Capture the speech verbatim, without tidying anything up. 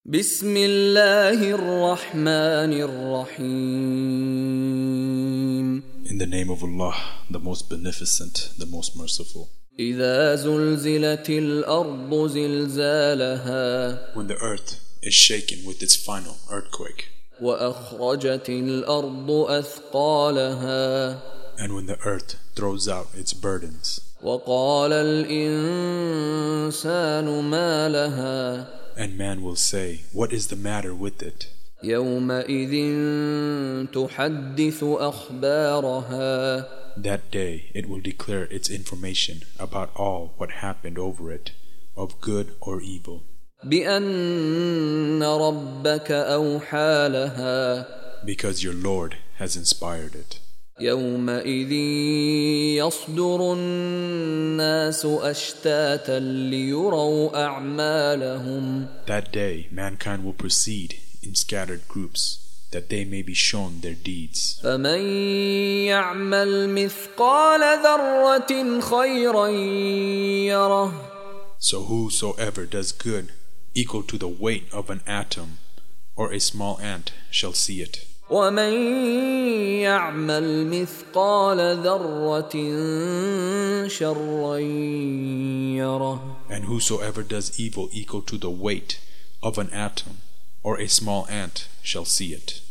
بسم الله الرحمن الرحيم. In the name of Allah, the most beneficent, the most merciful. إذا زلزلت الأرض زلزالها When the earth is shaken with its final earthquake, وأخرجت الأرض أثقالها and when the earth throws out its burdens, وقال الإنسان ما لها and man will say, what is the matter with it? يومئذ تحدث أخبارها That day it will declare its information about all what happened over it, of good or evil, بأن ربك أوحى لها because your Lord has inspired it. يومئذ يصدر الناس أشتاتا ليروا أعمالهم That day mankind will proceed in scattered groups, that they may be shown their deeds. فمن يعمل مثقال ذرة خيرا يره So whosoever does good equal to the weight of an atom or a small ant shall see it. ومن يعمل مثقال ذرة شرا يره And whosoever does evil equal to the weight of an atom or a small ant shall see it.